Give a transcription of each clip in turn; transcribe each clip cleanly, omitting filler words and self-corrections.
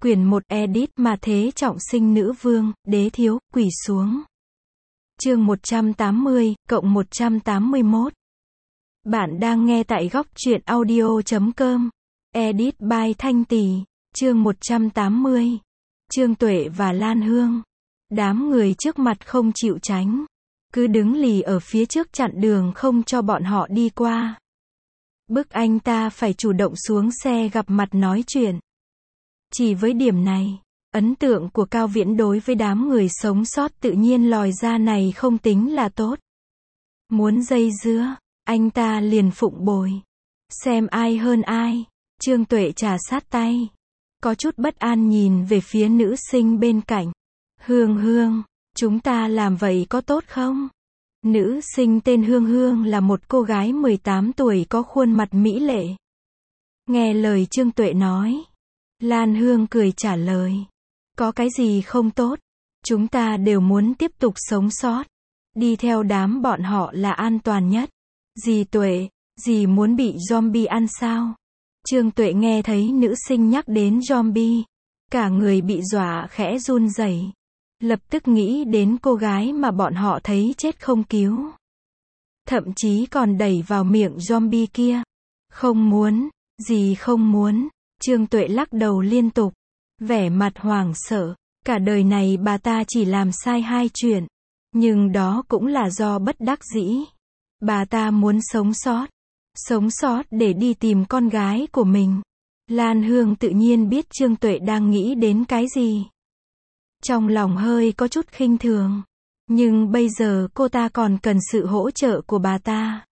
Quyển 1 edit mà thế trọng sinh nữ vương, đế thiếu, quỳ xuống. Chương 180, cộng 181. Bạn đang nghe tại góc truyện audio.com. Edit by Thanh Tỳ. Chương 180. Trương Tuệ và Lan Hương. Đám người trước mặt không chịu tránh. Cứ đứng lì ở phía trước chặn đường không cho bọn họ đi qua. Bức anh ta phải chủ động xuống xe gặp mặt nói chuyện. Chỉ với điểm này, ấn tượng của Cao Viễn đối với đám người sống sót tự nhiên lòi ra này không tính là tốt. Muốn dây dưa, anh ta liền phụng bồi. Xem ai hơn ai. Trương Tuệ trà sát tay. Có chút bất an nhìn về phía nữ sinh bên cạnh. Hương Hương, chúng ta làm vậy có tốt không? Nữ sinh tên Hương Hương là một cô gái 18 tuổi có khuôn mặt mỹ lệ. Nghe lời Trương Tuệ nói, Lan Hương cười trả lời. Có cái gì không tốt? Chúng ta đều muốn tiếp tục sống sót. Đi theo đám bọn họ là an toàn nhất. Dì Tuệ, dì muốn bị zombie ăn sao? Trương Tuệ nghe thấy nữ sinh nhắc đến zombie. Cả người bị dọa khẽ run rẩy. Lập tức nghĩ đến cô gái mà bọn họ thấy chết không cứu. Thậm chí còn đẩy vào miệng zombie kia. Không muốn, dì không muốn. Trương Tuệ lắc đầu liên tục. Vẻ mặt hoảng sợ. Cả đời này bà ta chỉ làm sai 2 chuyện. Nhưng đó cũng là do bất đắc dĩ. Bà ta muốn sống sót. Sống sót để đi tìm con gái của mình. Lan Hương tự nhiên biết Trương Tuệ đang nghĩ đến cái gì. Trong lòng hơi có chút khinh thường. Nhưng bây giờ cô ta còn cần sự hỗ trợ của bà ta.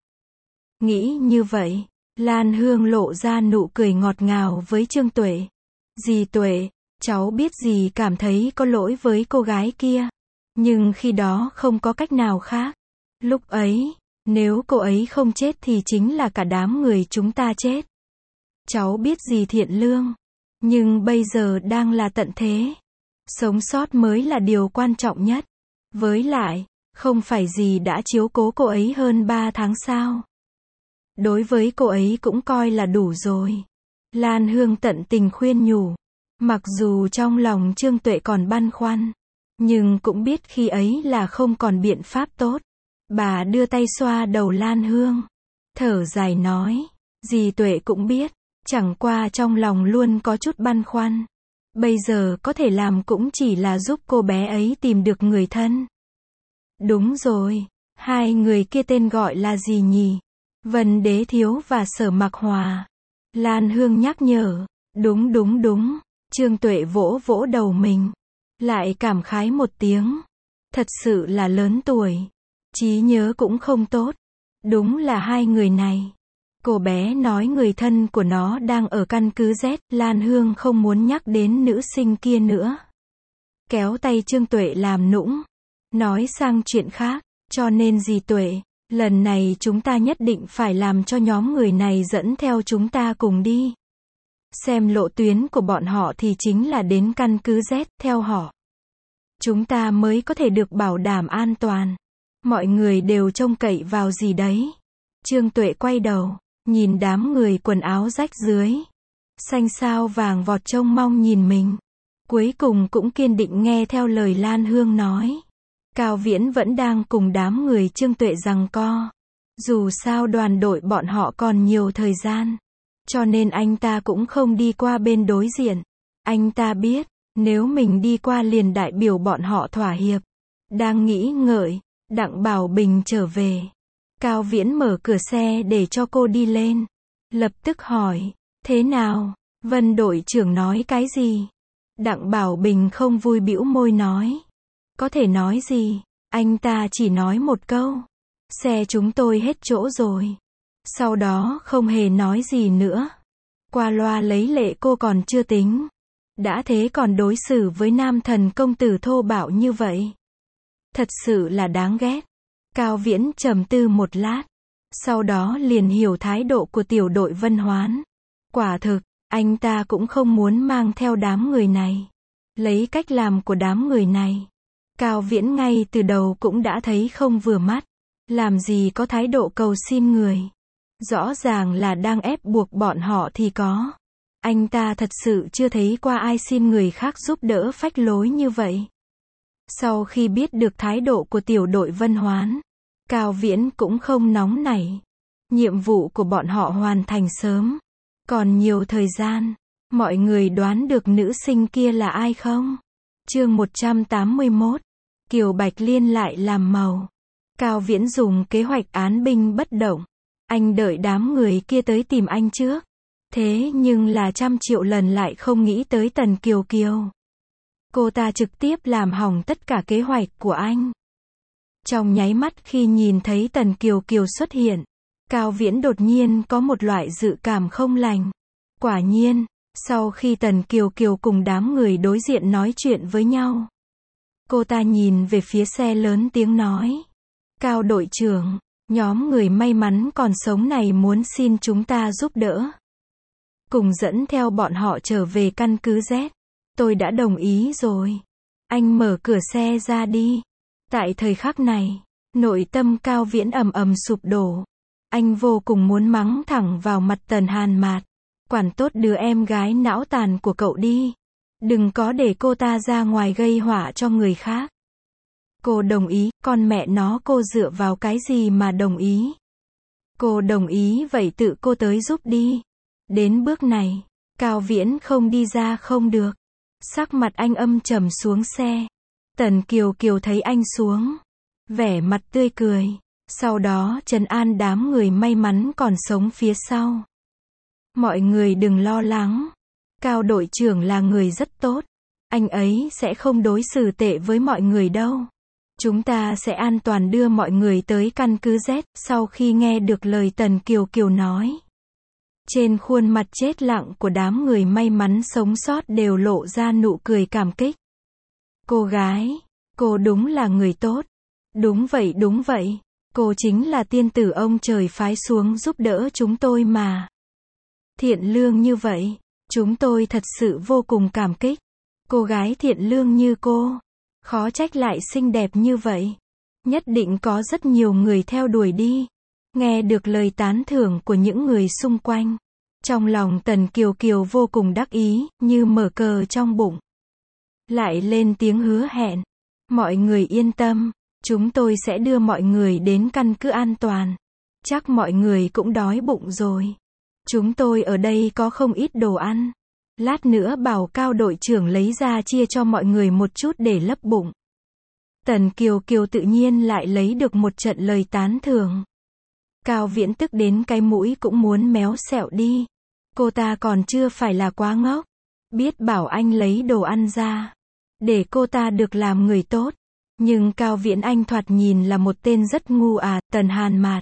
Nghĩ như vậy, Lan Hương lộ ra nụ cười ngọt ngào với Trương Tuệ. Dì Tuệ, cháu biết dì cảm thấy có lỗi với cô gái kia. Nhưng khi đó không có cách nào khác. Lúc ấy, nếu cô ấy không chết thì chính là cả đám người chúng ta chết. Cháu biết dì thiện lương. Nhưng bây giờ đang là tận thế. Sống sót mới là điều quan trọng nhất. Với lại, không phải dì đã chiếu cố cô ấy hơn 3 tháng sao? Đối với cô ấy cũng coi là đủ rồi. Lan Hương tận tình khuyên nhủ. Mặc dù trong lòng Trương Tuệ còn băn khoăn, nhưng cũng biết khi ấy là không còn biện pháp tốt. Bà đưa tay xoa đầu Lan Hương. Thở dài nói. Dì Tuệ cũng biết. Chẳng qua trong lòng luôn có chút băn khoăn. Bây giờ có thể làm cũng chỉ là giúp cô bé ấy tìm được người thân. Đúng rồi. 2 người kia tên gọi là gì nhỉ? Vân Đế Thiếu và Sở Mặc Hòa. Lan Hương nhắc nhở. Đúng. Trương Tuệ vỗ vỗ đầu mình. Lại cảm khái một tiếng. Thật sự là lớn tuổi. Trí nhớ cũng không tốt. Đúng là 2 người này. Cô bé nói người thân của nó đang ở căn cứ Z. Lan Hương không muốn nhắc đến nữ sinh kia nữa. Kéo tay Trương Tuệ làm nũng. Nói sang chuyện khác. Cho nên dì Tuệ, lần này chúng ta nhất định phải làm cho nhóm người này dẫn theo chúng ta cùng đi. Xem lộ tuyến của bọn họ thì chính là đến căn cứ Z, theo họ. Chúng ta mới có thể được bảo đảm an toàn. Mọi người đều trông cậy vào gì đấy. Trương Tuệ quay đầu, nhìn đám người quần áo rách rưới. Xanh xao vàng vọt trông mong nhìn mình. Cuối cùng cũng kiên định nghe theo lời Lan Hương nói. Cao Viễn vẫn đang cùng đám người Trương Tuệ giằng co. Dù sao đoàn đội bọn họ còn nhiều thời gian. Cho nên anh ta cũng không đi qua bên đối diện. Anh ta biết, nếu mình đi qua liền đại biểu bọn họ thỏa hiệp. Đang nghĩ ngợi, Đặng Bảo Bình trở về. Cao Viễn mở cửa xe để cho cô đi lên. Lập tức hỏi, thế nào? Vân đội trưởng nói cái gì? Đặng Bảo Bình không vui bĩu môi nói. Có thể nói gì? Anh ta chỉ nói một câu. Xe chúng tôi hết chỗ rồi. Sau đó không hề nói gì nữa. Qua loa lấy lệ cô còn chưa tính. Đã thế còn đối xử với nam thần công tử thô bạo như vậy. Thật sự là đáng ghét. Cao Viễn trầm tư một lát. Sau đó liền hiểu thái độ của tiểu đội Vân Hoán. Quả thực, anh ta cũng không muốn mang theo đám người này. Lấy cách làm của đám người này. Cao Viễn ngay từ đầu cũng đã thấy không vừa mắt. Làm gì có thái độ cầu xin người. Rõ ràng là đang ép buộc bọn họ thì có. Anh ta thật sự chưa thấy qua ai xin người khác giúp đỡ phách lối như vậy. Sau khi biết được thái độ của tiểu đội Vân Hoán, Cao Viễn cũng không nóng nảy. Nhiệm vụ của bọn họ hoàn thành sớm. Còn nhiều thời gian. Mọi người đoán được nữ sinh kia là ai không? Chương 181. Kiều Bạch Liên lại làm màu. Cao Viễn dùng kế hoạch án binh bất động. Anh đợi đám người kia tới tìm anh trước. Thế nhưng là trăm triệu lần lại không nghĩ tới Tần Kiều Kiều. Cô ta trực tiếp làm hỏng tất cả kế hoạch của anh. Trong nháy mắt khi nhìn thấy Tần Kiều Kiều xuất hiện, Cao Viễn đột nhiên có một loại dự cảm không lành. Quả nhiên, sau khi Tần Kiều Kiều cùng đám người đối diện nói chuyện với nhau, cô ta nhìn về phía xe lớn tiếng nói. Cao đội trưởng, nhóm người may mắn còn sống này muốn xin chúng ta giúp đỡ. Cùng dẫn theo bọn họ trở về căn cứ Z. Tôi đã đồng ý rồi. Anh mở cửa xe ra đi. Tại thời khắc này, nội tâm Cao Viễn ầm ầm sụp đổ. Anh vô cùng muốn mắng thẳng vào mặt Tần Hàn Mạt. Quản tốt đứa em gái não tàn của cậu đi. Đừng có để cô ta ra ngoài gây họa cho người khác. Cô đồng ý, con mẹ nó cô dựa vào cái gì mà đồng ý? Cô đồng ý vậy tự cô tới giúp đi. Đến bước này, Cao Viễn không đi ra không được. Sắc mặt anh âm trầm xuống xe. Tần Kiều Kiều thấy anh xuống, vẻ mặt tươi cười. Sau đó trấn an đám người may mắn còn sống phía sau. Mọi người đừng lo lắng. Cao đội trưởng là người rất tốt. Anh ấy sẽ không đối xử tệ với mọi người đâu. Chúng ta sẽ an toàn đưa mọi người tới căn cứ Z. Sau khi nghe được lời Tần Kiều Kiều nói, trên khuôn mặt chết lặng của đám người may mắn sống sót đều lộ ra nụ cười cảm kích. Cô gái, cô đúng là người tốt. Đúng vậy. Cô chính là tiên tử ông trời phái xuống giúp đỡ chúng tôi mà. Thiện lương như vậy, chúng tôi thật sự vô cùng cảm kích. Cô gái thiện lương như cô, khó trách lại xinh đẹp như vậy. Nhất định có rất nhiều người theo đuổi đi. Nghe được lời tán thưởng của những người xung quanh, trong lòng Tần Kiều Kiều vô cùng đắc ý, như mở cờ trong bụng. Lại lên tiếng hứa hẹn. Mọi người yên tâm, chúng tôi sẽ đưa mọi người đến căn cứ an toàn. Chắc mọi người cũng đói bụng rồi. Chúng tôi ở đây có không ít đồ ăn. Lát nữa bảo Cao đội trưởng lấy ra chia cho mọi người một chút để lấp bụng. Tần Kiều Kiều tự nhiên lại lấy được một trận lời tán thưởng. Cao Viễn tức đến cái mũi cũng muốn méo xẹo đi. Cô ta còn chưa phải là quá ngốc. Biết bảo anh lấy đồ ăn ra, để cô ta được làm người tốt. Nhưng Cao Viễn anh thoạt nhìn là một tên rất ngu à. Tần Hàn Mạt,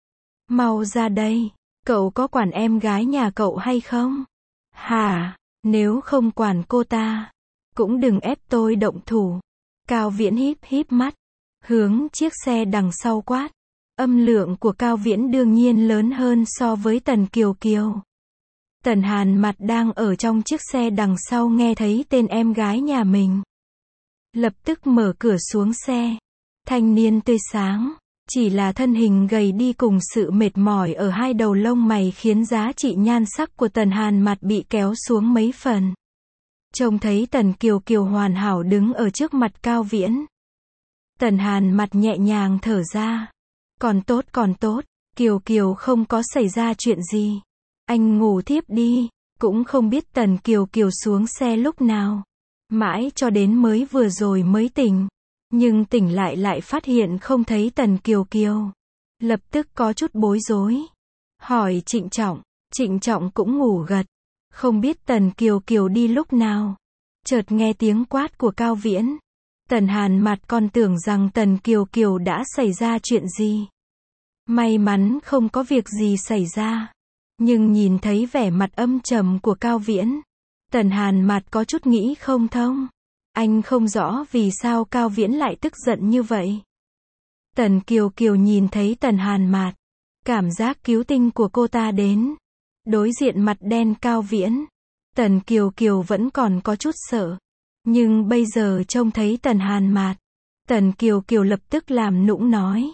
mau ra đây. Cậu có quản em gái nhà cậu hay không? Hả? Nếu không quản cô ta, cũng đừng ép tôi động thủ. Cao Viễn híp híp mắt, hướng chiếc xe đằng sau quát. Âm lượng của Cao Viễn đương nhiên lớn hơn so với Tần Kiều Kiều. Tần Hàn Mạt đang ở trong chiếc xe đằng sau nghe thấy tên em gái nhà mình, lập tức mở cửa xuống xe. Thanh niên tươi sáng, chỉ là thân hình gầy đi cùng sự mệt mỏi ở hai đầu lông mày khiến giá trị nhan sắc của Tần Hàn Mạt bị kéo xuống mấy phần. Trông thấy Tần Kiều Kiều hoàn hảo đứng ở trước mặt Cao Viễn, Tần Hàn Mạt nhẹ nhàng thở ra. Còn tốt, Kiều Kiều không có xảy ra chuyện gì. Anh ngủ thiếp đi. Cũng không biết Tần Kiều Kiều xuống xe lúc nào. Mãi cho đến mới vừa rồi mới tỉnh. Nhưng tỉnh lại phát hiện không thấy Tần Kiều Kiều. Lập tức có chút bối rối. Hỏi Trịnh Trọng cũng ngủ gật. Không biết Tần Kiều Kiều đi lúc nào. Chợt nghe tiếng quát của Cao Viễn. Tần Hàn Mạt còn tưởng rằng Tần Kiều Kiều đã xảy ra chuyện gì. May mắn không có việc gì xảy ra. Nhưng nhìn thấy vẻ mặt âm trầm của Cao Viễn, Tần Hàn Mạt có chút nghĩ không thông. Anh không rõ vì sao Cao Viễn lại tức giận như vậy. Tần Kiều Kiều nhìn thấy Tần Hàn Mạt, cảm giác cứu tinh của cô ta đến. Đối diện mặt đen Cao Viễn, Tần Kiều Kiều vẫn còn có chút sợ. Nhưng bây giờ trông thấy Tần Hàn Mạt, Tần Kiều Kiều lập tức làm nũng nói.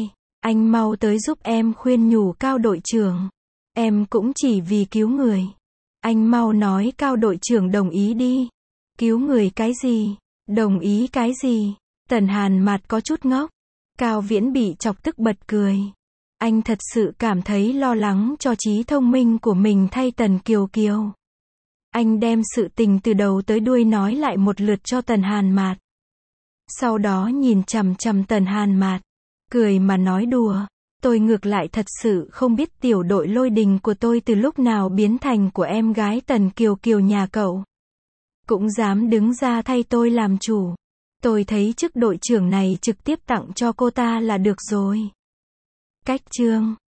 Anh mau tới giúp em khuyên nhủ Cao đội trưởng. Em cũng chỉ vì cứu người. Anh mau nói Cao đội trưởng đồng ý đi. Cứu người cái gì? Đồng ý cái gì? Tần Hàn Mạt có chút ngốc. Cao Viễn bị chọc tức bật cười. Anh thật sự cảm thấy lo lắng cho trí thông minh của mình thay Tần Kiều Kiều. Anh đem sự tình từ đầu tới đuôi nói lại một lượt cho Tần Hàn Mạt. Sau đó nhìn chằm chằm Tần Hàn Mạt, cười mà nói đùa. Tôi ngược lại thật sự không biết tiểu đội lôi đình của tôi từ lúc nào biến thành của em gái Tần Kiều Kiều nhà cậu. Cũng dám đứng ra thay tôi làm chủ. Tôi thấy chức đội trưởng này trực tiếp tặng cho cô ta là được rồi. Cách chương